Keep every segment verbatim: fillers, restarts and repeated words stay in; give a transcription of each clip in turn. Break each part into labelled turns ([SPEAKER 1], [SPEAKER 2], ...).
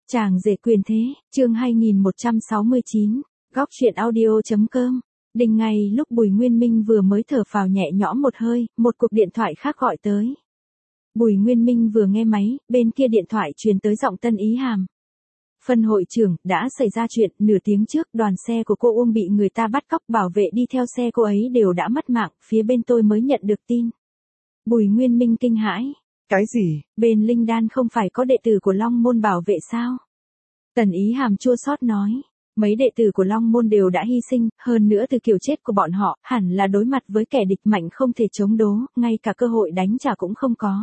[SPEAKER 1] Chàng rể quyền thế, chương hai nghìn một trăm sáu mươi chín, góc truyện audio.com. Đình ngày lúc Bùi Nguyên Minh vừa mới thở phào nhẹ nhõm một hơi, một cuộc điện thoại khác gọi tới. Bùi Nguyên Minh vừa nghe máy, bên kia điện thoại truyền tới giọng Tân Ý Hàm. Phân hội trưởng, đã xảy ra chuyện, nửa tiếng trước đoàn xe của cô Uông bị người ta bắt cóc, bảo vệ đi theo xe cô ấy đều đã mất mạng, phía bên tôi mới nhận được tin. Bùi Nguyên Minh kinh hãi.
[SPEAKER 2] Cái gì?
[SPEAKER 1] Bên Linh Đan không phải có đệ tử của Long Môn bảo vệ sao? Tần Ý Hàm chua xót nói. Mấy đệ tử của Long Môn đều đã hy sinh, hơn nữa từ kiểu chết của bọn họ, hẳn là đối mặt với kẻ địch mạnh không thể chống đố, ngay cả cơ hội đánh trả cũng không có.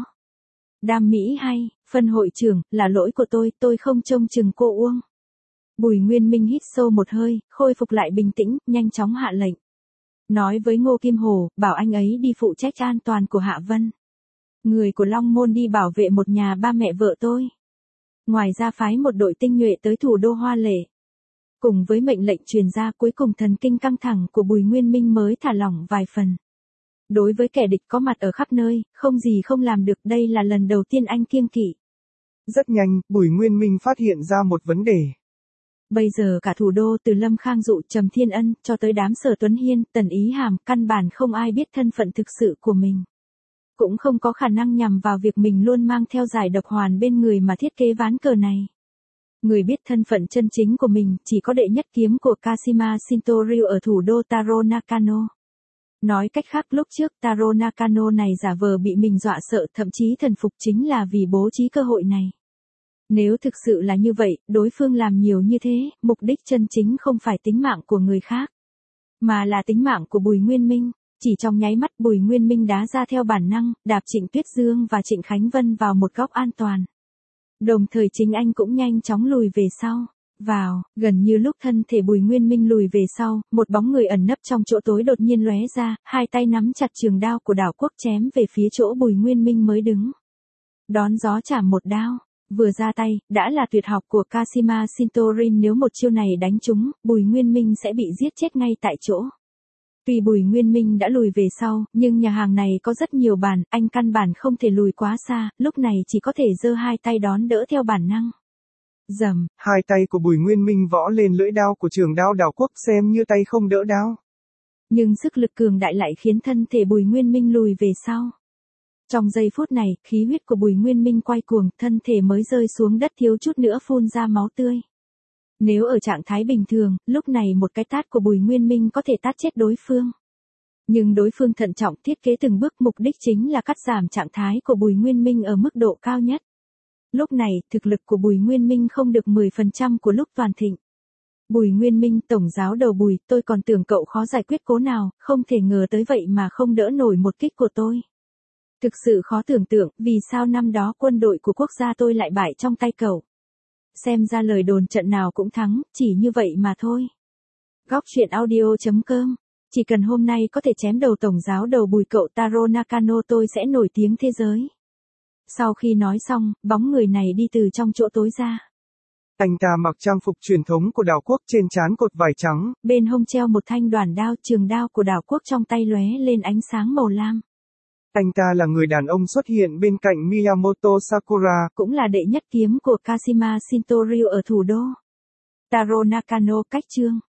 [SPEAKER 1] Đam Mỹ hay, phân hội trưởng, là lỗi của tôi, tôi không trông chừng cô Uông. Bùi Nguyên Minh hít sâu một hơi, khôi phục lại bình tĩnh, nhanh chóng hạ lệnh. Nói với Ngô Kim Hồ, bảo anh ấy đi phụ trách an toàn của Hạ Vân. Người của Long Môn đi bảo vệ một nhà ba mẹ vợ tôi. Ngoài ra phái một đội tinh nhuệ tới thủ đô Hoa Lệ. Cùng với mệnh lệnh truyền ra, cuối cùng thần kinh căng thẳng của Bùi Nguyên Minh mới thả lỏng vài phần. Đối với kẻ địch có mặt ở khắp nơi, không gì không làm được, đây là lần đầu tiên anh kiêng kỵ.
[SPEAKER 2] Rất nhanh, Bùi Nguyên Minh phát hiện ra một vấn đề.
[SPEAKER 1] Bây giờ cả thủ đô từ Lâm Khang Dụ, Trầm Thiên Ân, cho tới đám Sở Tuấn Hiên, Tần Ý Hàm, căn bản không ai biết thân phận thực sự của mình. Cũng không có khả năng nhằm vào việc mình luôn mang theo giải độc hoàn bên người mà thiết kế ván cờ này. Người biết thân phận chân chính của mình chỉ có đệ nhất kiếm của Kashima Shintoryu ở thủ đô Taro Nakano. Nói cách khác, lúc trước Taro Nakano này giả vờ bị mình dọa sợ, thậm chí thần phục chính là vì bố trí cơ hội này. Nếu thực sự là như vậy, đối phương làm nhiều như thế, mục đích chân chính không phải tính mạng của người khác, mà là tính mạng của Bùi Nguyên Minh. Chỉ trong nháy mắt, Bùi Nguyên Minh đá ra theo bản năng, đạp Trịnh Tuyết Dương và Trịnh Khánh Vân vào một góc an toàn. Đồng thời chính anh cũng nhanh chóng lùi về sau. Vào, gần như lúc thân thể Bùi Nguyên Minh lùi về sau, một bóng người ẩn nấp trong chỗ tối đột nhiên lóe ra, hai tay nắm chặt trường đao của Đảo Quốc chém về phía chỗ Bùi Nguyên Minh mới đứng. Đón gió chảm một đao, vừa ra tay, đã là tuyệt học của Kashima Shintoryu, nếu một chiêu này đánh trúng, Bùi Nguyên Minh sẽ bị giết chết ngay tại chỗ. Tuy Bùi Nguyên Minh đã lùi về sau, nhưng nhà hàng này có rất nhiều bàn, anh căn bản không thể lùi quá xa, lúc này chỉ có thể giơ hai tay đón đỡ theo bản năng. Dầm,
[SPEAKER 2] hai tay của Bùi Nguyên Minh võ lên lưỡi đao của trường đao Đảo Quốc, xem như tay không đỡ đao.
[SPEAKER 1] Nhưng sức lực cường đại lại khiến thân thể Bùi Nguyên Minh lùi về sau. Trong giây phút này, khí huyết của Bùi Nguyên Minh quay cuồng, thân thể mới rơi xuống đất thiếu chút nữa phun ra máu tươi. Nếu ở trạng thái bình thường, lúc này một cái tát của Bùi Nguyên Minh có thể tát chết đối phương. Nhưng đối phương thận trọng thiết kế từng bước, mục đích chính là cắt giảm trạng thái của Bùi Nguyên Minh ở mức độ cao nhất. Lúc này, thực lực của Bùi Nguyên Minh không được mười phần trăm của lúc toàn thịnh. Bùi Nguyên Minh, tổng giáo đầu Bùi, tôi còn tưởng cậu khó giải quyết cố nào, không thể ngờ tới vậy mà không đỡ nổi một kích của tôi. Thực sự khó tưởng tượng, vì sao năm đó quân đội của quốc gia tôi lại bại trong tay cậu. Xem ra lời đồn trận nào cũng thắng, chỉ như vậy mà thôi. Góc truyện audio.com. Chỉ cần hôm nay có thể chém đầu tổng giáo đầu Bùi cậu Taro Nakano, tôi sẽ nổi tiếng thế giới. Sau khi nói xong, bóng người này đi từ trong chỗ tối ra.
[SPEAKER 2] Anh ta mặc trang phục truyền thống của Đảo Quốc, trên trán cột vải trắng.
[SPEAKER 1] Bên hông treo một thanh đoản đao, trường đao của Đảo Quốc trong tay lóe lên ánh sáng màu lam.
[SPEAKER 2] Anh ta là người đàn ông xuất hiện bên cạnh Miyamoto Sakura,
[SPEAKER 1] cũng là đệ nhất kiếm của Kashima Shintoryu ở thủ đô Taro Nakano. Cách chương